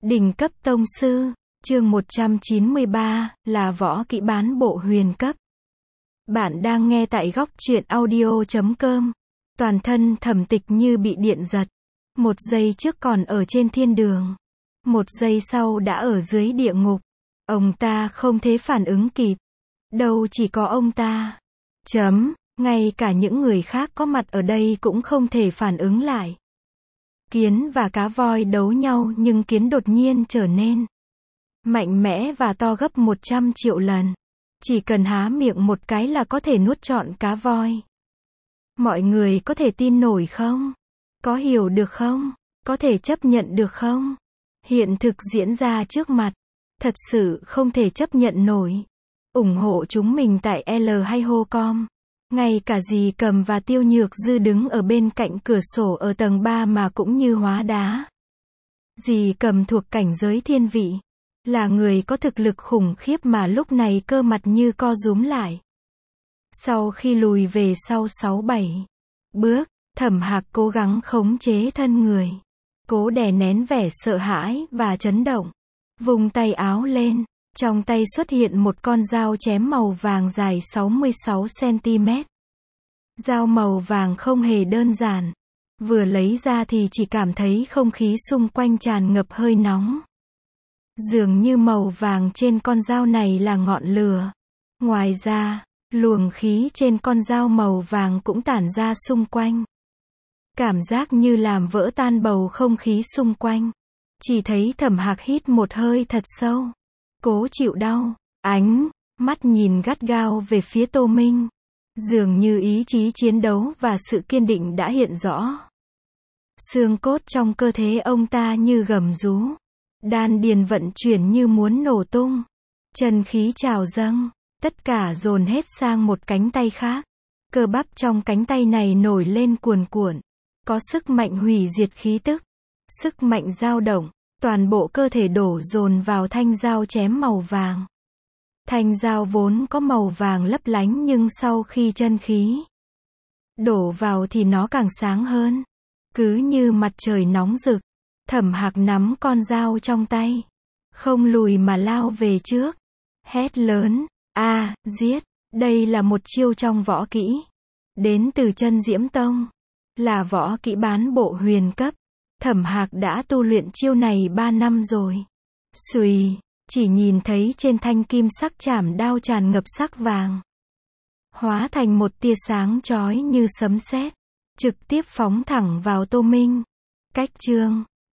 Đỉnh cấp tông sư, chương 193, là võ kỹ bán bộ huyền cấp. Bạn đang nghe tại góc truyện audio.com. Toàn thân Thẩm Tịch như bị điện giật. Một giây trước còn ở trên thiên đường. Một giây sau đã ở dưới địa ngục. Ông ta không thể phản ứng kịp. Đâu chỉ có ông ta. Ngay cả những người khác có mặt ở đây cũng không thể phản ứng lại. Kiến và cá voi đấu nhau nhưng kiến đột nhiên trở nên mạnh mẽ và to gấp 100 triệu lần. Chỉ cần há miệng một cái là có thể nuốt trọn cá voi. Mọi người có thể tin nổi không? Có hiểu được không? Có thể chấp nhận được không? Hiện thực diễn ra trước mặt. Thật sự không thể chấp nhận nổi. Ủng hộ chúng mình tại L hay Hocom. Ngay cả dì Cầm và Tiêu Nhược Dư đứng ở bên cạnh cửa sổ ở tầng 3 mà cũng như hóa đá. Dì Cầm thuộc cảnh giới thiên vị. Là người có thực lực khủng khiếp mà lúc này cơ mặt như co rúm lại. Sau khi lùi về sau 6-7 bước, Thẩm Hạc cố gắng khống chế thân người. Cố đè nén vẻ sợ hãi và chấn động. Vùng tay áo lên. Trong tay xuất hiện một con dao chém màu vàng dài 66cm. Dao màu vàng không hề đơn giản. Vừa lấy ra thì chỉ cảm thấy không khí xung quanh tràn ngập hơi nóng. Dường như màu vàng trên con dao này là ngọn lửa. Ngoài ra, luồng khí trên con dao màu vàng cũng tản ra xung quanh. Cảm giác như làm vỡ tan bầu không khí xung quanh. Chỉ thấy Thẩm Hạc hít một hơi thật sâu. Cố chịu đau, ánh mắt nhìn gắt gao về phía Tô Minh. Dường như ý chí chiến đấu và sự kiên định đã hiện rõ. Xương cốt trong cơ thể ông ta như gầm rú. Đan điền vận chuyển như muốn nổ tung. Chân khí trào dâng, tất cả dồn hết sang một cánh tay khác. Cơ bắp trong cánh tay này nổi lên cuồn cuộn. Có sức mạnh hủy diệt khí tức. Sức mạnh dao động. Toàn bộ cơ thể đổ dồn vào thanh dao chém màu vàng. Thanh dao vốn có màu vàng lấp lánh nhưng sau khi chân khí đổ vào thì nó càng sáng hơn. Cứ như mặt trời nóng rực. Thẩm Hạc nắm con dao trong tay. Không lùi mà lao về trước. Hét lớn. Giết. Đây là một chiêu trong võ kỹ. Đến từ Chân Diễm Tông. Là võ kỹ bán bộ huyền cấp. Thẩm Hạc đã tu luyện chiêu này 3 năm rồi. Xùy, chỉ nhìn thấy trên thanh kim sắc chảm đao tràn ngập sắc vàng. Hóa thành một tia sáng chói như sấm sét. Trực tiếp phóng thẳng vào Tô Minh. Cách chương